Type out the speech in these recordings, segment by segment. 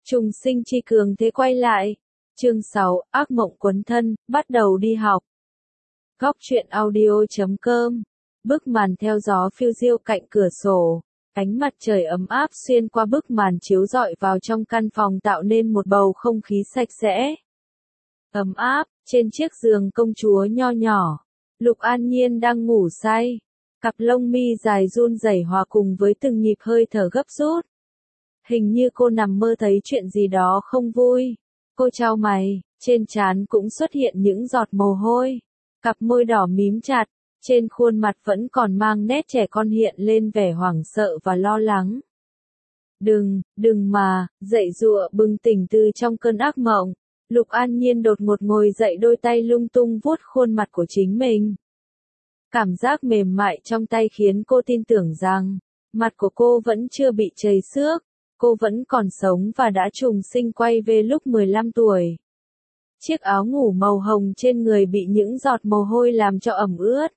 Trùng sinh chi cường thế quay lại. Chương 6, ác mộng quấn thân, bắt đầu đi học. Góc truyện audio.com. Bức màn theo gió phiêu diêu cạnh cửa sổ. Ánh mặt trời ấm áp xuyên qua bức màn chiếu rọi vào trong căn phòng tạo nên một bầu không khí sạch sẽ. Ấm áp, trên chiếc giường công chúa nho nhỏ. Lục An Nhiên đang ngủ say. Cặp lông mi dài run rẩy hòa cùng với từng nhịp hơi thở gấp rút. Hình như cô nằm mơ thấy chuyện gì đó không vui. Cô chau mày, trên trán cũng xuất hiện những giọt mồ hôi. Cặp môi đỏ mím chặt, trên khuôn mặt vẫn còn mang nét trẻ con hiện lên vẻ hoảng sợ và lo lắng. Đừng mà, dậy dụa bừng tỉnh từ trong cơn ác mộng. Lục An Nhiên đột ngột ngồi dậy, đôi tay lung tung vuốt khuôn mặt của chính mình. Cảm giác mềm mại trong tay khiến cô tin tưởng rằng, mặt của cô vẫn chưa bị trầy xước. Cô vẫn còn sống và đã trùng sinh quay về lúc 15 tuổi. Chiếc áo ngủ màu hồng trên người bị những giọt mồ hôi làm cho ẩm ướt.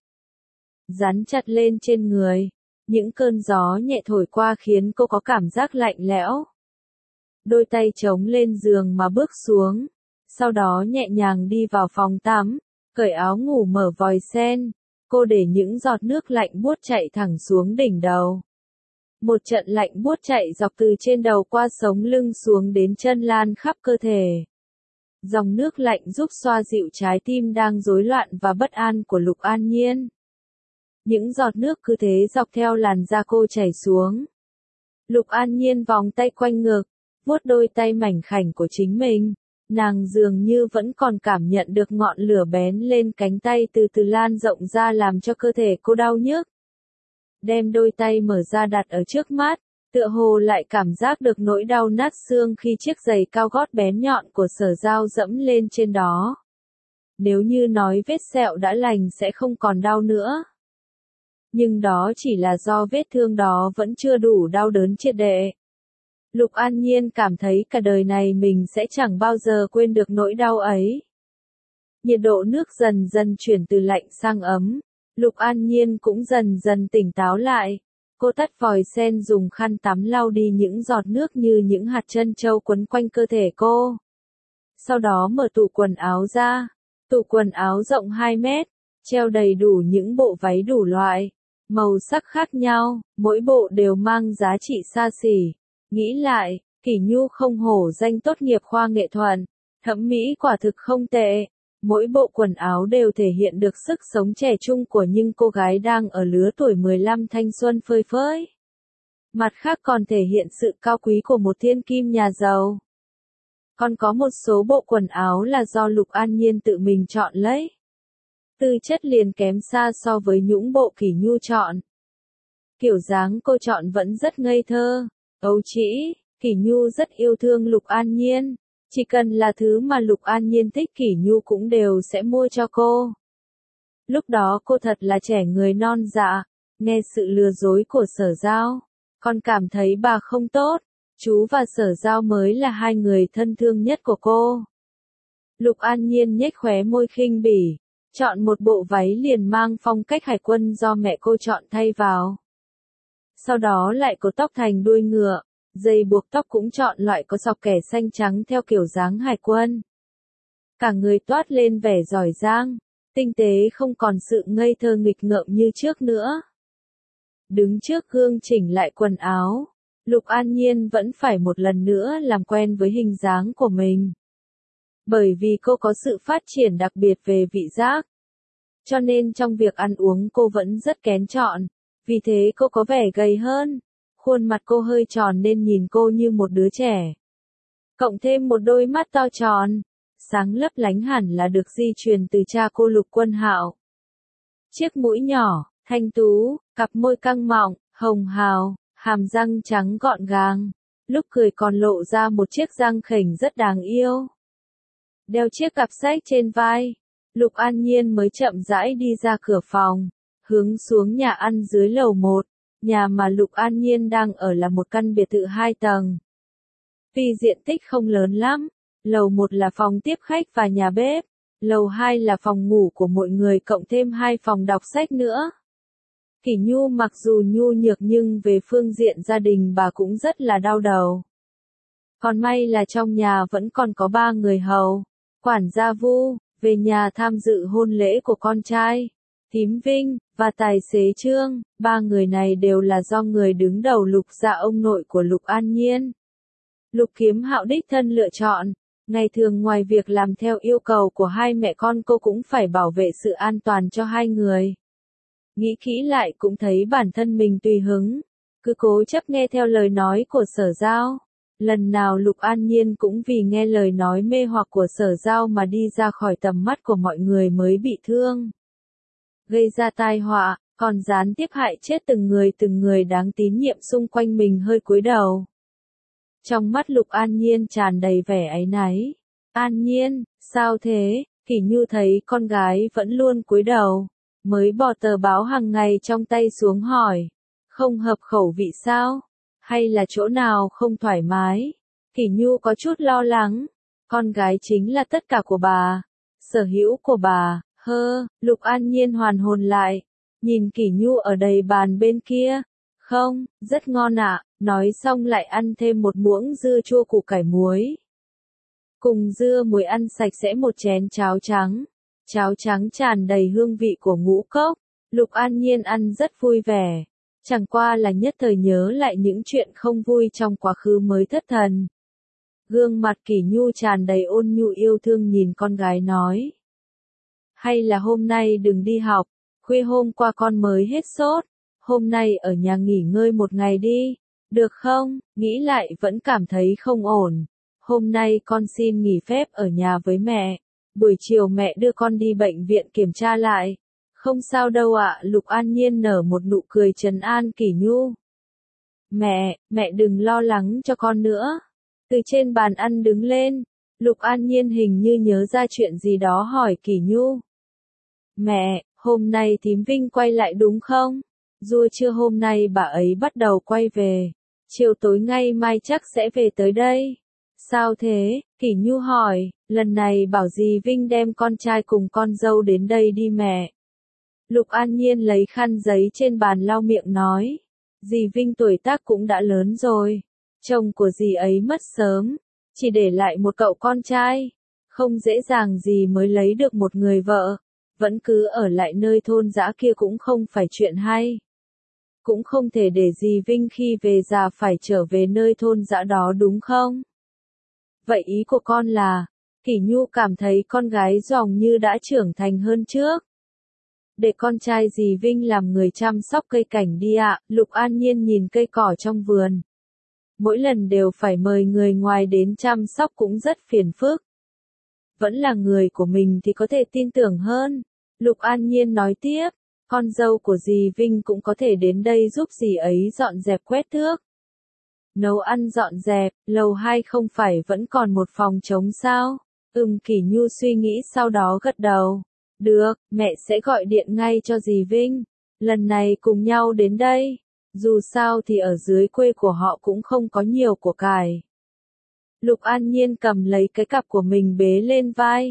Dán chặt lên trên người. Những cơn gió nhẹ thổi qua khiến cô có cảm giác lạnh lẽo. Đôi tay chống lên giường mà bước xuống. Sau đó nhẹ nhàng đi vào phòng tắm, cởi áo ngủ mở vòi sen. Cô để những giọt nước lạnh buốt chạy thẳng xuống đỉnh đầu. Một trận lạnh buốt chạy dọc từ trên đầu qua sống lưng xuống đến chân lan khắp cơ thể. Dòng nước lạnh giúp xoa dịu trái tim đang rối loạn và bất an của Lục An Nhiên. Những giọt nước cứ thế dọc theo làn da cô chảy xuống. Lục An Nhiên vòng tay quanh ngực, vuốt đôi tay mảnh khảnh của chính mình. Nàng dường như vẫn còn cảm nhận được ngọn lửa bén lên cánh tay từ từ lan rộng ra làm cho cơ thể cô đau nhức. Đem đôi tay mở ra đặt ở trước mắt, tựa hồ lại cảm giác được nỗi đau nát xương khi chiếc giày cao gót bén nhọn của Sở Giao dẫm lên trên đó. Nếu như nói vết sẹo đã lành sẽ không còn đau nữa. Nhưng đó chỉ là do vết thương đó vẫn chưa đủ đau đớn triệt để. Lục An Nhiên cảm thấy cả đời này mình sẽ chẳng bao giờ quên được nỗi đau ấy. Nhiệt độ nước dần dần chuyển từ lạnh sang ấm. Lục An Nhiên cũng dần dần tỉnh táo lại. Cô tắt vòi sen dùng khăn tắm lau đi những giọt nước như những hạt trân châu quấn quanh cơ thể cô. Sau đó mở tủ quần áo ra. Tủ quần áo rộng 2 mét, treo đầy đủ những bộ váy đủ loại, màu sắc khác nhau, mỗi bộ đều mang giá trị xa xỉ. Nghĩ lại, Kỷ Nhu không hổ danh tốt nghiệp khoa nghệ thuật, thẩm mỹ quả thực không tệ. Mỗi bộ quần áo đều thể hiện được sức sống trẻ trung của những cô gái đang ở lứa tuổi 15 thanh xuân phơi phới. Mặt khác còn thể hiện sự cao quý của một thiên kim nhà giàu. Còn có một số bộ quần áo là do Lục An Nhiên tự mình chọn lấy. Tư chất liền kém xa so với những bộ Kỷ Nhu chọn. Kiểu dáng cô chọn vẫn rất ngây thơ, ấu trĩ. Kỷ Nhu rất yêu thương Lục An Nhiên. Chỉ cần là thứ mà Lục An Nhiên thích Kỷ Nhu cũng đều sẽ mua cho cô. Lúc đó cô thật là trẻ người non dạ, nghe sự lừa dối của Sở Giao, còn cảm thấy bà không tốt, chú và Sở Giao mới là hai người thân thương nhất của cô. Lục An Nhiên nhếch khóe môi khinh bỉ, chọn một bộ váy liền mang phong cách hải quân do mẹ cô chọn thay vào. Sau đó lại cột tóc thành đuôi ngựa. Dây buộc tóc cũng chọn loại có sọc kẻ xanh trắng theo kiểu dáng hải quân. Cả người toát lên vẻ giỏi giang, tinh tế không còn sự ngây thơ nghịch ngợm như trước nữa. Đứng trước gương chỉnh lại quần áo, Lục An Nhiên vẫn phải một lần nữa làm quen với hình dáng của mình. Bởi vì cô có sự phát triển đặc biệt về vị giác. Cho nên trong việc ăn uống cô vẫn rất kén chọn, vì thế cô có vẻ gầy hơn. Khuôn mặt cô hơi tròn nên nhìn cô như một đứa trẻ. Cộng thêm một đôi mắt to tròn, sáng lấp lánh hẳn là được di truyền từ cha cô Lục Quân Hạo. Chiếc mũi nhỏ, thanh tú, cặp môi căng mọng, hồng hào, hàm răng trắng gọn gàng. Lúc cười còn lộ ra một chiếc răng khểnh rất đáng yêu. Đeo chiếc cặp sách trên vai, Lục An Nhiên mới chậm rãi đi ra cửa phòng, hướng xuống nhà ăn dưới lầu 1. Nhà mà Lục An Nhiên đang ở là một căn biệt thự 2 tầng. Tuy diện tích không lớn lắm, lầu 1 là phòng tiếp khách và nhà bếp, lầu 2 là phòng ngủ của mọi người cộng thêm 2 phòng đọc sách nữa. Kỷ Nhu mặc dù nhu nhược nhưng về phương diện gia đình bà cũng rất là đau đầu. Còn may là trong nhà vẫn còn có 3 người hầu. Quản gia Vu, về nhà tham dự hôn lễ của con trai. Thím Vinh, và tài xế Trương, 3 người này đều là do người đứng đầu Lục gia ông nội của Lục An Nhiên. Lục Kiếm Hạo đích thân lựa chọn. Ngày thường ngoài việc làm theo yêu cầu của hai mẹ con cô cũng phải bảo vệ sự an toàn cho hai người. Nghĩ kỹ lại cũng thấy bản thân mình tùy hứng, cứ cố chấp nghe theo lời nói của Sở Giao. Lần nào Lục An Nhiên cũng vì nghe lời nói mê hoặc của Sở Giao mà đi ra khỏi tầm mắt của mọi người mới bị thương. Gây ra tai họa, còn gián tiếp hại chết từng người đáng tín nhiệm xung quanh mình hơi cúi đầu. Trong mắt Lục An Nhiên tràn đầy vẻ áy náy. An Nhiên, sao thế? Kỷ Nhu thấy con gái vẫn luôn cúi đầu, mới bỏ tờ báo hàng ngày trong tay xuống hỏi. Không hợp khẩu vị sao? Hay là chỗ nào không thoải mái? Kỷ Nhu có chút lo lắng. Con gái chính là tất cả của bà. Sở hữu của bà. Lục An Nhiên hoàn hồn lại. Nhìn Kỷ Nhu ở đầy bàn bên kia. Không, rất ngon ạ. Nói xong lại ăn thêm một muỗng dưa chua củ cải muối. Cùng dưa muối ăn sạch sẽ một chén cháo trắng. Cháo trắng tràn đầy hương vị của ngũ cốc. Lục An Nhiên ăn rất vui vẻ. Chẳng qua là nhất thời nhớ lại những chuyện không vui trong quá khứ mới thất thần. Gương mặt Kỷ Nhu tràn đầy ôn nhu yêu thương nhìn con gái nói. Hay là hôm nay đừng đi học, khuya hôm qua con mới hết sốt. Hôm nay ở nhà nghỉ ngơi một ngày đi, được không? Nghĩ lại vẫn cảm thấy không ổn. Hôm nay con xin nghỉ phép ở nhà với mẹ. Buổi chiều mẹ đưa con đi bệnh viện kiểm tra lại. Không sao đâu ạ, Lục An Nhiên nở một nụ cười trấn an Kỷ Nhu. Mẹ đừng lo lắng cho con nữa. Từ trên bàn ăn đứng lên, Lục An Nhiên hình như nhớ ra chuyện gì đó hỏi Kỷ Nhu. Mẹ, hôm nay thím Vinh quay lại đúng không? Rồi trưa hôm nay bà ấy bắt đầu quay về. Chiều tối ngày mai chắc sẽ về tới đây. Sao thế? Kỷ Nhu hỏi, lần này bảo dì Vinh đem con trai cùng con dâu đến đây đi mẹ. Lục An Nhiên lấy khăn giấy trên bàn lau miệng nói. Dì Vinh tuổi tác cũng đã lớn rồi. Chồng của dì ấy mất sớm. Chỉ để lại một cậu con trai. Không dễ dàng gì mới lấy được một người vợ. Vẫn cứ ở lại nơi thôn dã kia cũng không phải chuyện hay. Cũng không thể để dì Vinh khi về già phải trở về nơi thôn dã đó đúng không? Vậy ý của con là, Kỷ Nhu cảm thấy con gái dòng như đã trưởng thành hơn trước. Để con trai dì Vinh làm người chăm sóc cây cảnh đi ạ. Lục An Nhiên nhìn cây cỏ trong vườn. Mỗi lần đều phải mời người ngoài đến chăm sóc cũng rất phiền phức. Vẫn là người của mình thì có thể tin tưởng hơn. Lục An Nhiên nói tiếp, con dâu của dì Vinh cũng có thể đến đây giúp dì ấy dọn dẹp quét thước. Nấu ăn dọn dẹp, lầu 2 không phải vẫn còn một phòng trống sao? Kỷ Nhu suy nghĩ sau đó gật đầu. Được, mẹ sẽ gọi điện ngay cho dì Vinh. Lần này cùng nhau đến đây. Dù sao thì ở dưới quê của họ cũng không có nhiều của cải. Lục An Nhiên cầm lấy cái cặp của mình bế lên vai.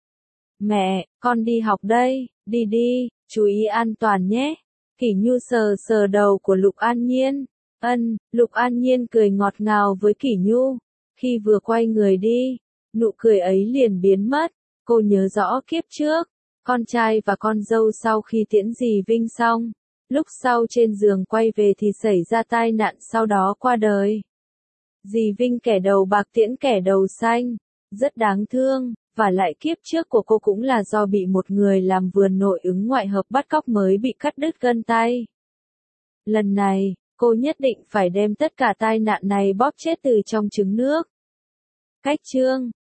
Mẹ, con đi học đây, đi, chú ý an toàn nhé. Kỷ Nhu sờ đầu của Lục An Nhiên. Lục An Nhiên cười ngọt ngào với Kỷ Nhu. Khi vừa quay người đi, nụ cười ấy liền biến mất. Cô nhớ rõ kiếp trước, con trai và con dâu sau khi tiễn dì Vinh xong, lúc sau trên giường quay về thì xảy ra tai nạn sau đó qua đời. Dì Vinh kẻ đầu bạc tiễn kẻ đầu xanh, rất đáng thương, và lại kiếp trước của cô cũng là do bị một người làm vườn nội ứng ngoại hợp bắt cóc mới bị cắt đứt gân tay. Lần này, cô nhất định phải đem tất cả tai nạn này bóp chết từ trong trứng nước. Cách chương